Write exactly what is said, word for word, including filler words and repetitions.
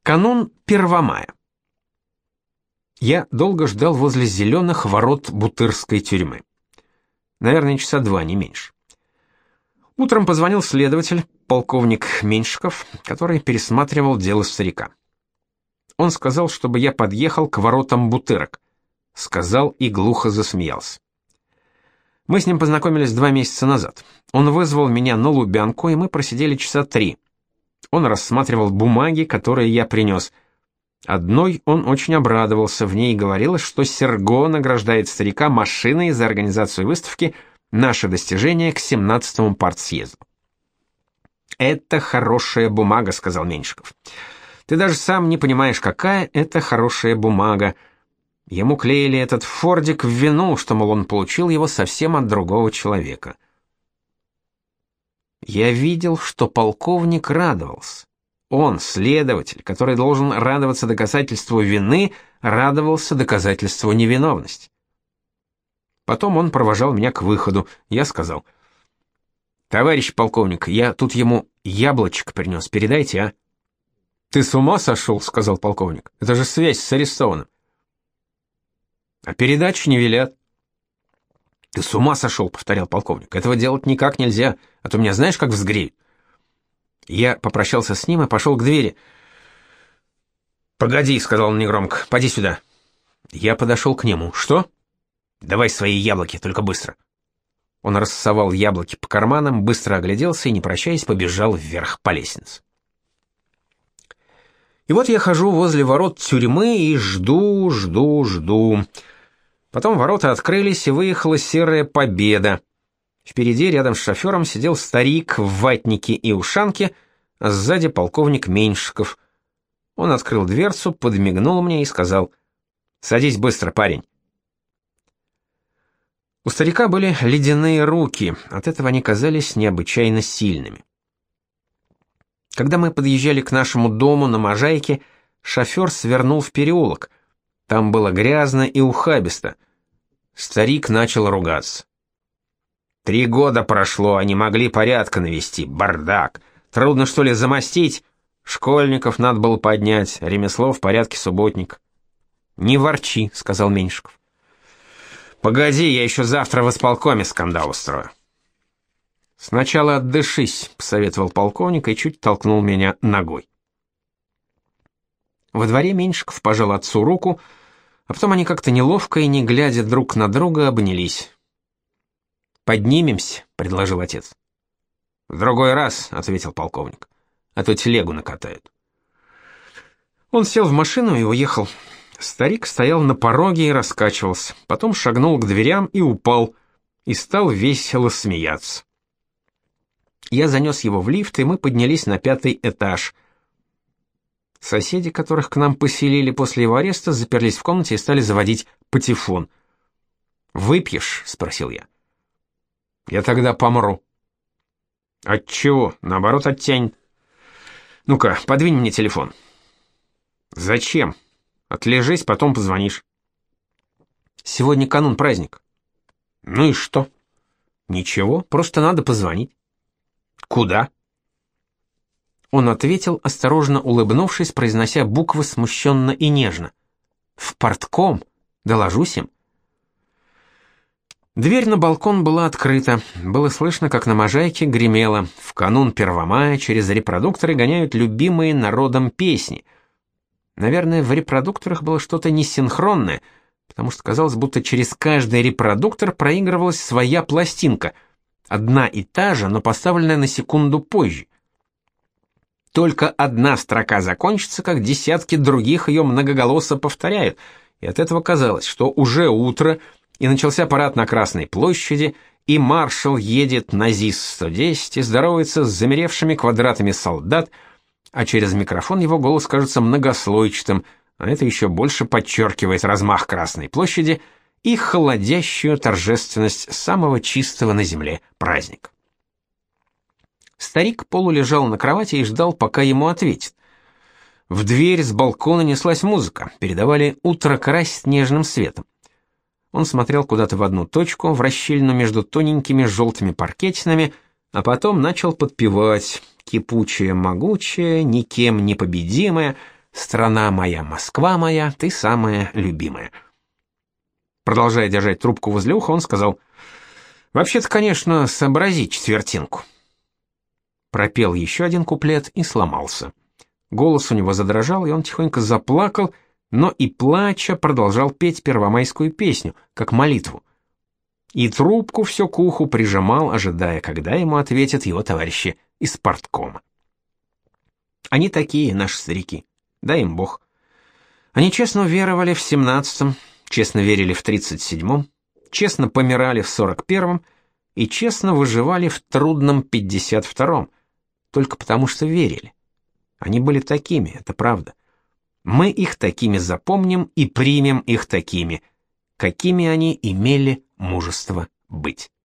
Канун Первомая. Я долго ждал возле зеленых ворот Бутырской тюрьмы. Наверное, часа два, не меньше. Утром позвонил следователь, полковник Меньшиков, который пересматривал дело старика. Он сказал, чтобы я подъехал к воротам Бутырок. Сказал и глухо засмеялся. Мы с ним познакомились два месяца назад. Он вызвал меня на Лубянку, и мы просидели часа три. Он рассматривал бумаги, которые я принес. Одной он очень обрадовался, в ней говорилось, что Серго награждает старика машиной за организацию выставки «Наше достижение к семнадцатому партсъезду». «Это хорошая бумага», — сказал Меньшиков. «Ты даже сам не понимаешь, какая это хорошая бумага». Ему клеили этот фордик в вину, что, мол, он получил его совсем от другого человека. Я видел, что полковник радовался. Он, следователь, который должен радоваться доказательству вины, радовался доказательству невиновности. Потом он провожал меня к выходу. Я сказал: «Товарищ полковник, я тут ему яблочко принес, передайте, а?» «Ты с ума сошел?» — сказал полковник. «Это же связь с арестованным». «А передачу не велят». «Ты с ума сошел?» — повторял полковник. «Этого делать никак нельзя, а то меня знаешь, как взгреют». Я попрощался с ним и пошел к двери. «Погоди», — сказал он негромко, — «поди сюда». Я подошел к нему. «Что?» «Давай свои яблоки, только быстро». Он рассовал яблоки по карманам, быстро огляделся и, не прощаясь, побежал вверх по лестнице. И вот я хожу возле ворот тюрьмы и жду, жду, жду. Потом ворота открылись, и выехала серая «Победа». Впереди, рядом с шофером, сидел старик в ватнике и ушанке, а сзади полковник Меньшиков. Он открыл дверцу, подмигнул мне и сказал: «Садись быстро, парень». У старика были ледяные руки, от этого они казались необычайно сильными. Когда мы подъезжали к нашему дому на Можайке, шофер свернул в переулок. Там было грязно и ухабисто. Старик начал ругаться. «Три года прошло, а не могли порядка навести, бардак. Трудно, что ли, замостить? Школьников надо было поднять, ремесло в порядке субботник». «Не ворчи», — сказал Меньшиков. «Погоди, я еще завтра в исполкоме скандал устрою». «Сначала отдышись», — посоветовал полковник и чуть толкнул меня ногой. Во дворе Меньшиков пожал отцу руку, а потом они как-то неловко и, не глядя друг на друга, обнялись. «Поднимемся», — предложил отец. «В другой раз», — ответил полковник, — «а то телегу накатают». Он сел в машину и уехал. Старик стоял на пороге и раскачивался, потом шагнул к дверям и упал, и стал весело смеяться. Я занес его в лифт, и мы поднялись на пятый этаж. Соседи, которых к нам поселили после его ареста, заперлись в комнате и стали заводить патефон. «Выпьешь?» — спросил я. «Я тогда помру». «От чего? Наоборот, оттянет». «Ну-ка, подвинь мне телефон». «Зачем? Отлежись, потом позвонишь». «Сегодня канун, праздник». «Ну и что?» «Ничего, просто надо позвонить». «Куда?» Он ответил, осторожно улыбнувшись, произнося буквы смущенно и нежно. «В портком, доложусь им». Дверь на балкон была открыта. Было слышно, как на Можайке гремело. В канун Первомая через репродукторы гоняют любимые народом песни. Наверное, в репродукторах было что-то несинхронное, потому что казалось, будто через каждый репродуктор проигрывалась своя пластинка, одна и та же, но поставленная на секунду позже. Только одна строка закончится, как десятки других ее многоголосо повторяют, и от этого казалось, что уже утро, и начался парад на Красной площади, и маршал едет на ЗИС сто десять и здоровается с замеревшими квадратами солдат, а через микрофон его голос кажется многослойчатым, а это еще больше подчеркивает размах Красной площади и холодящую торжественность самого чистого на земле праздника. Старик полулежал на кровати и ждал, пока ему ответят. В дверь с балкона неслась музыка, передавали «Утро красит нежным светом». Он смотрел куда-то в одну точку, в расщелину между тоненькими желтыми паркетинами, а потом начал подпевать «Кипучая, могучая, никем не победимая», «Страна моя, Москва моя, ты самая любимая». Продолжая держать трубку возле уха, он сказал: «Вообще-то, конечно, сообрази четвертинку». Пропел еще один куплет и сломался. Голос у него задрожал, и он тихонько заплакал, но и плача продолжал петь первомайскую песню, как молитву. И трубку все к уху прижимал, ожидая, когда ему ответят его товарищи из парткома. Они такие, наши старики, дай им Бог. Они честно веровали в семнадцатом, честно верили в тридцать седьмом, честно помирали в сорок первом и честно выживали в трудном пятьдесят втором, только потому что верили. Они были такими, это правда. Мы их такими запомним и примем их такими, какими они имели мужество быть.